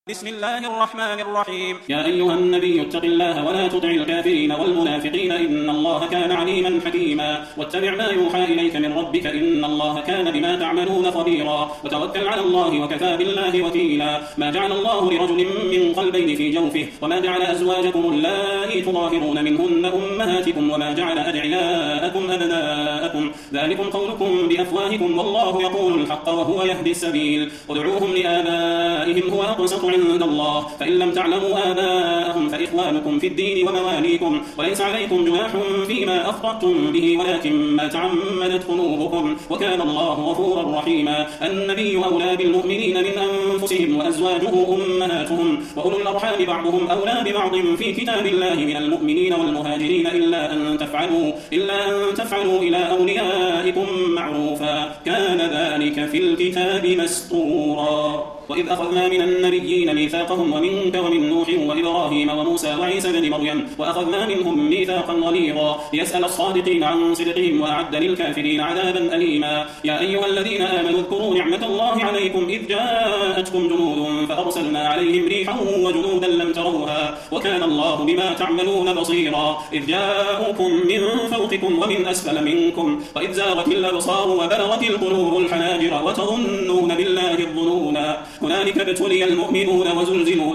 بسم الله الرحمن الرحيم. يا أيها النبي اتق الله ولا تطع الكافرين والمنافقين إن الله كان عليما حكيما. واتبع ما يوحى إليك من ربك إن الله كان بما تعملون خبيرا. وتوكل على الله وكفى بالله وكيلا. ما جعل الله لرجل من قلبين في جوفه وما جعل أزواجكم اللائي تظاهرون منهن أمهاتكم وما جعل أدعياءكم أبناءكم ذلكم قولكم بأفواهكم والله يقول الحق وهو يهدي السبيل. ادعوهم لآبائهم هو أقسط عند الله فإن لم تعلموا آباءهم فإخوانكم في الدين ومواليكم وليس عليكم جناح فيما أخطأتم به ولكن ما تعمدت قلوبكم وكان الله غفورا رحيما. النبي أولى بالمؤمنين من أنفسهم وأزواجه أمهاتهم وأولو الأرحام بعضهم أولى ببعض في كتاب الله من المؤمنين والمهاجرين إلا أن تفعلوا إلى أوليائكم معروفا كان ذلك في الكتاب مسطورا. وإذ أخذنا من النبيين ميثاقهم ومنك ومن نوح وإبراهيم وموسى وعيسى بن مريم وأخذنا منهم ميثاقا غليظا ليسأل الصادقين عن صدقهم وأعد للكافرين عذابا أليما. يا أيها الذين آمنوا اذكروا نعمة الله عليكم إذ جاءتكم جنود فأرسلنا عليهم ريحا وجنودا لم تروها وكان الله بما تعملون بصيرا. إذ جاءوكم من فوقكم ومن أسفل منكم وإذ زاغت الأبصار وبلغت القلوب الحناجر وتظنون بالله الظنونا. هنالك ابتلي المؤمنون وزلزلوا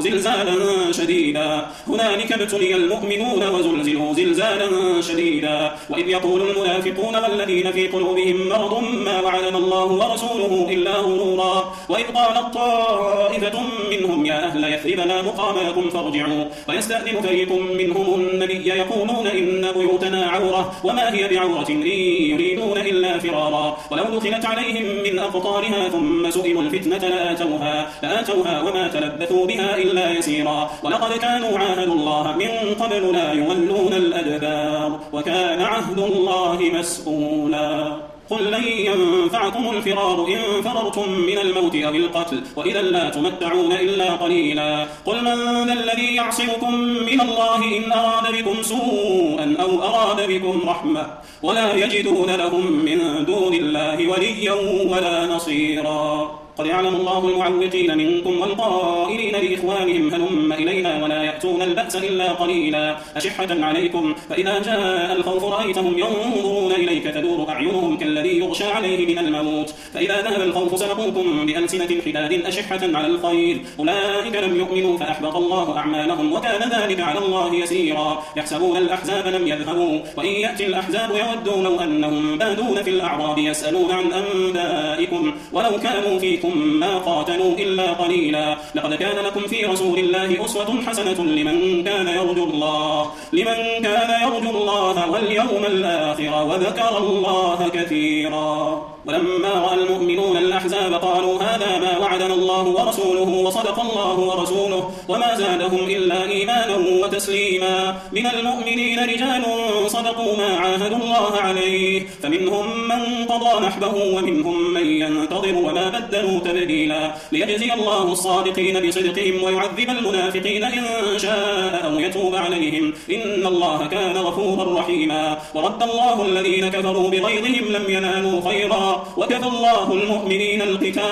زلزالا شديدا. وإذ يقول المنافقون والذين في قلوبهم مرض ما وعدنا الله ورسوله إلا غرورا. وإذ قالت طائفة منهم يا أهل يثرب لا مقام لكم فارجعوا ويستأذن فريق منهم النبي يقولون إن بيوتنا عورة وما هي بعورة إن يريدون إلا فرارا. ولو دخلت عليهم من أقطارها ثم سئلوا الفتنة لآتوها وما تلبثوا بها إلا يسيرا. ولقد كانوا عاهدوا الله من قبل لا يولون الأدبار وكان عهد الله مسؤولا. قل لن ينفعكم الفرار إن فررتم من الموت أو القتل وإذا لا تمتعون إلا قليلا. قل من ذا الذي يعصمكم من الله إن أراد بكم سوءا أو أراد بكم رحمة ولا يجدون لهم من دون الله وليا ولا نصيرا. قد يعلم الله المعوقين منكم والقائلين لإخوانهم هلم إلينا ولا يأتون البأس إلا قليلا. أشحة عليكم فإذا جاء الخوف رأيتهم ينظرون إليك تدور أعينهم كالذي يغشى عليه من الموت فإذا ذهب الخوف سلقوكم بألسنة حداد أشحة على الخير أولئك لم يؤمنوا فأحبط الله أعمالهم وكان ذلك على الله يسيرا. يحسبون الأحزاب لم يذهبوا وإن يأتي الأحزاب يودوا لو أنهم بادون في الأعراب يسألون عن أنبائكم ولو كانوا فيكم ما قاتلوا إلا قليلا. لقد كان لكم في رسول الله أسوة حسنة لمن كان يرجو الله واليوم الآخر وذكر الله كثيرا. ولما رأى المؤمنون الأحزاب قالوا هذا ما وعدنا الله ورسوله وصدق الله ورسوله وما زادهم إلا إيمانا وتسليما. من المؤمنين رجال صدقوا ما عاهدوا الله عليه فمنهم من قضى نحبه ومنهم من ينتظر وما بدلوا تبديلا. ليجزي الله الصادقين بصدقهم ويعذب المنافقين إن شاء أو يتوب عليهم إن الله كان غفورا رحيما. ورد الله الذين كفروا بغيظهم لم ينالوا خيرا وكفى الله المؤمنين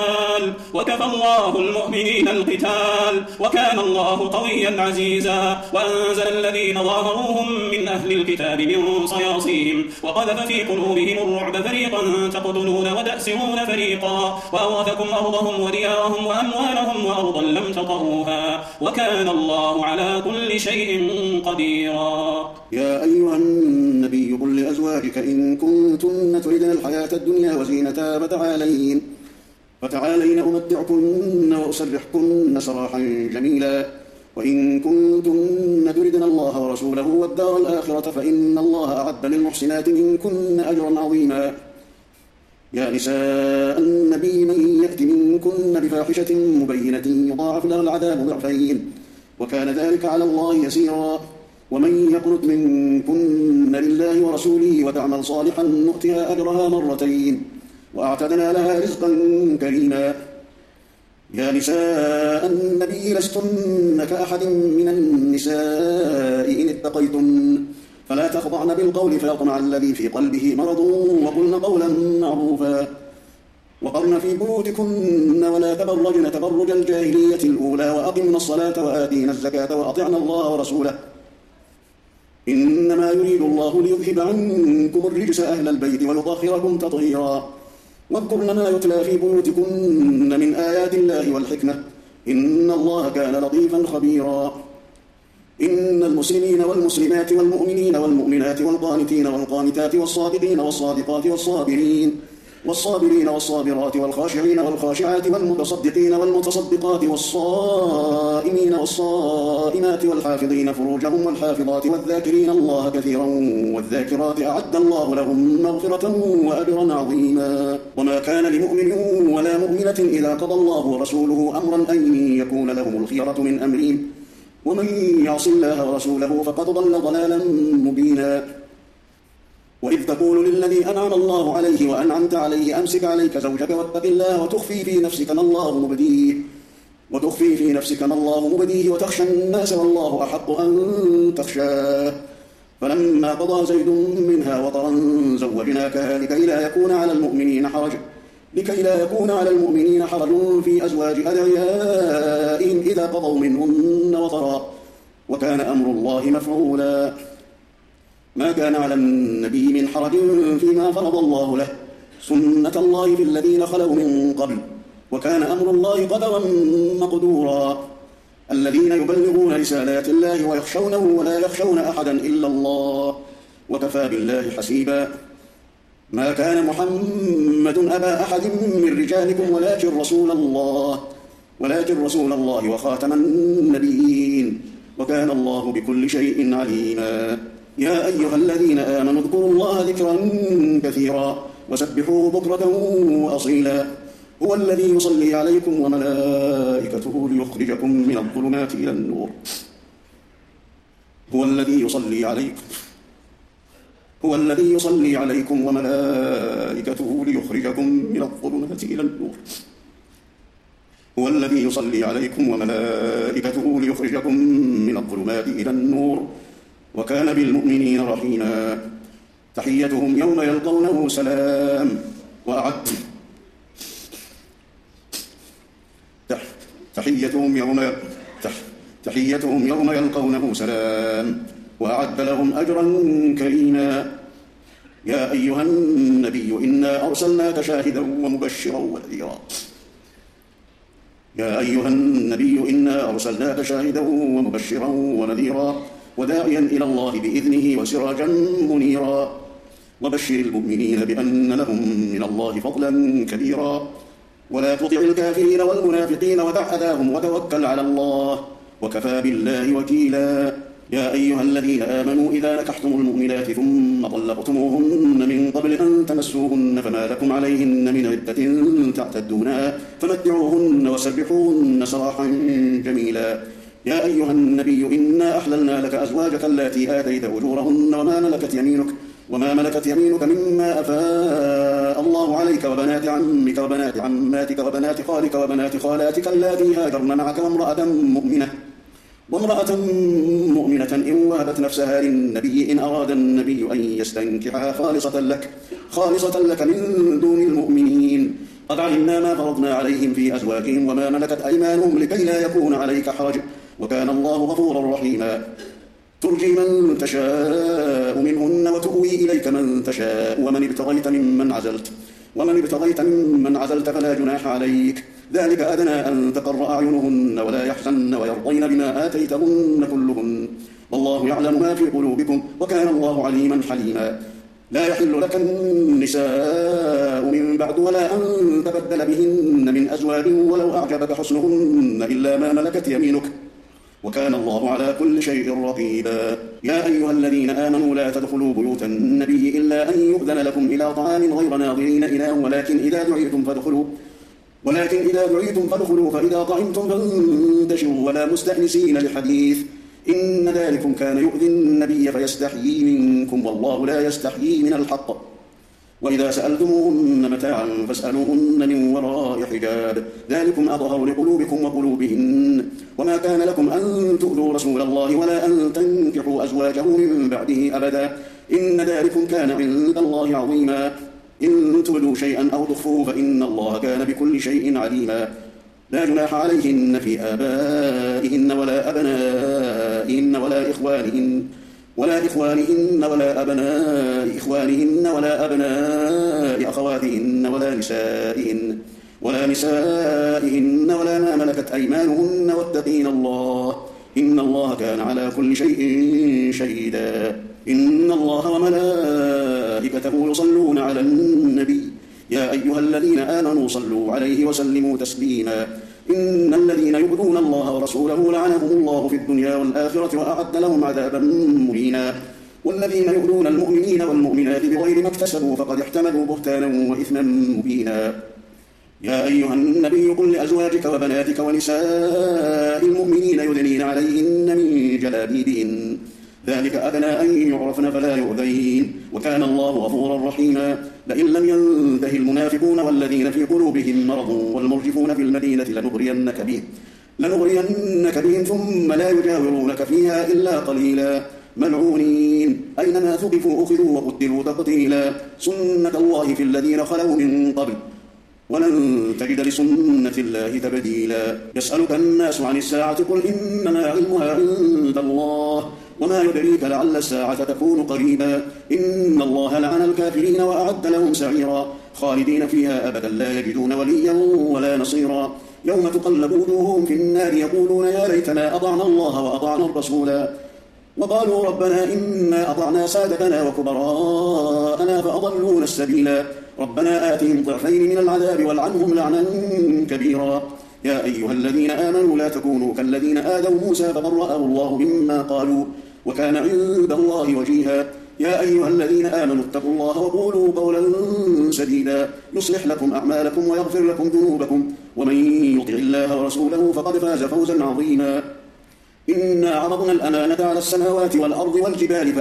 القتال وكان الله قويا عزيزا. وأنزل الذين ظاهروهم من أهل الكتاب من صياصيهم وقذف في قلوبهم الرعب فريقا تقتلون وتأسرون فريقا وأورثكم أرضهم وديارهم وأموالهم وأرضا لم تطئوها وكان الله على كل شيء قديرا. يا أيها النبي قل لأزواجك إن كنتن تردن الحياة الدنيا وزينتها فتعالين أمتعكن وأسرحكن سراحا جميلا. وإن كنتن تردن الله ورسوله والدار الآخرة فإن الله أعد للمحسنات منكن أجرا عظيما. يا نساء النبي من يأت منكن بفاحشة مبينة يضاعف لها العذاب ضعفين وكان ذلك على الله يسيرا. ومن يقنت منكن لله ورسوله وتعمل صالحا نؤتها أجرها مرتين وأعتدنا لها رزقا كريما. يا نساء النبي لستن كأحد من النساء إن اتقيتن فلا تخضعن بالقول فيطمع الذي في قلبه مرض وقلن قولا معروفا وقرن في بيوتكن ولا تبرجن تبرج الجاهلية الأولى وأقمنا الصلاة وآتينا الزكاة وأطعنا الله ورسوله إنما يريد الله ليذهب عنكم الرجس أهل البيت ويطهركم تطهيرا واذكرن ما يتلى في بيوتكن من آيات الله والحكمة إن الله كان لطيفا خبيرا إن المسلمين والمسلمات والمؤمنين والمؤمنات والقانتين والقانتات والصادقين والصادقات والصابرين والصابرات والخاشعين والخاشعات والمتصدقين والمتصدقات والصائمين والصائمات والحافظين فروجهم والحافظات والذاكرين الله كثيرا والذاكرات أعد الله لهم مغفرة وأجرا عظيما وما كان لمؤمن ولا مؤمنة إذا قضى الله ورسوله أمرا أن يكون لهم الخيرة من أمرهم ومن يعص الله ورسوله فقد ضل ضلالا مبينا وإذ تقول للذي أنعم الله عليه وأنعمت عليه أمسك عليك زوجك واتق الله وتخفي في نفسك ما الله مبديه وتخشى الناس والله أحق أن تخشاه فلما قضى زيد منها وطرا زوجناكها لكي لا يكون على المؤمنين حرج في أزواج أدعيائهم إذا قضوا منهن وطرا وكان أمر الله مفعولا ما كان على النبي من حرج فيما فرض الله له سنة الله في الذين خلوا من قبل وكان أمر الله قدرا مقدورا الذين يبلغون رسالات الله ويخشونه ولا يخشون أحدا إلا الله وكفى بالله حسيبا ما كان محمد أبا أحد من رجالكم ولكن رسول الله وخاتم النبيين وكان الله بكل شيء عليما يا أيها الذين آمنوا اذكروا الله ذكرا كثيرا وسبحوه بكرة وأصيلا هو الذي يصلي عليكم وملائكته ليخرجكم من الظلمات إلى النور هو الذي يصلي عليكم وملائكته ليخرجكم من الظلمات إلى النور وكان بالمؤمنين رحيما تحيتهم يوم يلقونه سلام تحيتهم يوم يلقونه سلام وأعد لهم أجرا كريما يا أيها النبي إنا أرسلناك شاهدا ومبشرا ونذيرا وداعيا إلى الله بإذنه وسراجا منيرا وبشر المؤمنين بأن لهم من الله فضلا كبيرا ولا تطع الكافرين والمنافقين ودع أذاهم وتوكل على الله وكفى بالله وكيلا يا أيها الذين آمنوا إذا نكحتم المؤمنات ثم طلقتموهن من قبل أن تمسوهن فما لكم عليهن من عدة تعتدونها فمتعوهن وسرحوهن سراحا جميلا يا أيها النبي إنا أحللنا لك أزواجك اللاتي آتيت أجورهن وما ملكت يمينك مما أفاء الله عليك وبنات عمك وبنات عماتك وبنات خالك وبنات خالاتك اللاتي هاجرن معك وامرأة مؤمنة إن وهبت نفسها للنبي إن أراد النبي أن يستنكحها خالصة لك من دون المؤمنين قد علمنا ما فرضنا عليهم في أزواجهم وما ملكت أيمانهم لكي لا يكون عليك حرج وكان الله غفورا رحيما ترجي من تشاء منهن وتؤوي إليك من تشاء ومن ابتغيت ممن عزلت فلا جناح عليك ذلك أدنى أن تقر أعينهن ولا يحزن ويرضين بما آتيتهن كلهن والله يعلم ما في قلوبكم وكان الله عليما حليما لا يحل لك النساء من بعد ولا أن تبدل بهن من أزواج ولو أعجبك حسنهن إلا ما ملكت يمينك وكان الله على كل شيء رقيبا يا أيها الذين آمنوا لا تدخلوا بيوت النبي إلا أن يؤذن لكم إلى طعام غير ناظرين إناه ولكن إذا دعيتم فادخلوا فإذا طعمتم فانتشروا ولا مستأنسين لحديث إن ذلكم كان يؤذي النبي فيستحيي منكم والله لا يستحيي من الحق وإذا سألتموهن متاعا فاسألوهن من وراء حجاب ذلكم أطهر لقلوبكم وقلوبهن وما كان لكم أن تؤذوا رسول الله ولا أن تنكحوا أزواجه من بعده أبدا إن ذلكم كان عند الله عظيما إن تبدوا شيئا أو تخفوه فإن الله كان بكل شيء عليما. لا جناح عليهن في آبائهن ولا أبنائهن ولا إخوانهن ولا أبناء إخوانهن ولا أبناء أخواتهن ولا نسائهن ولا ما ملكت أيمانهن واتقين الله إن الله كان على كل شيء شهيدا. إن الله وملائكته يصلون على النبي يا أيها الذين آمنوا صلوا عليه وسلموا تسليما. إن الذين يؤذون الله ورسوله لعنهم الله في الدنيا والآخرة وأعد لهم عذابا مهينا. والذين يؤذون المؤمنين والمؤمنات بغير ما اكتسبوا فقد احتملوا بهتانا وإثما مبينا. يا أيها النبي قل لأزواجك وبناتك ونساء المؤمنين يدنين عليهن من جلابيبهن ذلك أدنى أن يعرفن فلا يؤذين وكان الله غفورا رحيما. لئن لم ينته المنافقون والذين في قلوبهم مرض والمرجفون في المدينة لنغرينك بهم ثم لا يجاورونك فيها إلا قليلا ملعونين أينما ثقفوا أخذوا وقتلوا تقتيلا. سنة الله في الذين خلوا من قبل ولن تجد لسنة الله تبديلا. يسألك الناس عن الساعة قل إنما علمها عند الله وما يدريك لعل الساعة تكون قريبا. إن الله لعن الكافرين وأعد لهم سعيرا خالدين فيها أبدا لا يجدون وليا ولا نصيرا. يوم تقلب وجوههم في النار يقولون يا ليتنا أطعنا الله وأطعنا الرسولا وقالوا ربنا إنا أطعنا سادتنا وكبراءنا فأضلونا السبيلا. ربنا آتهم ضعفين من العذاب والعنهم لعنا كبيرا. يا أيها الذين آمنوا لا تكونوا كالذين آذوا موسى فبرأه الله مما قالوا وكان عند الله وجيها. يا أيها الذين آمنوا اتقوا الله وقولوا قولا سديدا يصلح لكم أعمالكم ويغفر لكم ذنوبكم ومن يطع الله ورسوله فقد فاز فوزا عظيما. إنا عرضنا الأمانة على السماوات والأرض والجبال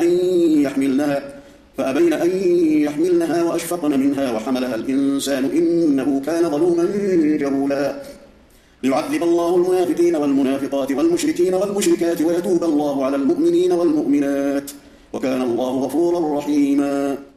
فأبين أن يحملنها وأشفقن منها وحملها الإنسان إنه كان ظلوما جهولا. ليعذب الله المنافقين والمنافقات والمشركين والمشركات ويتوب الله على المؤمنين والمؤمنات وكان الله غفورا رحيما.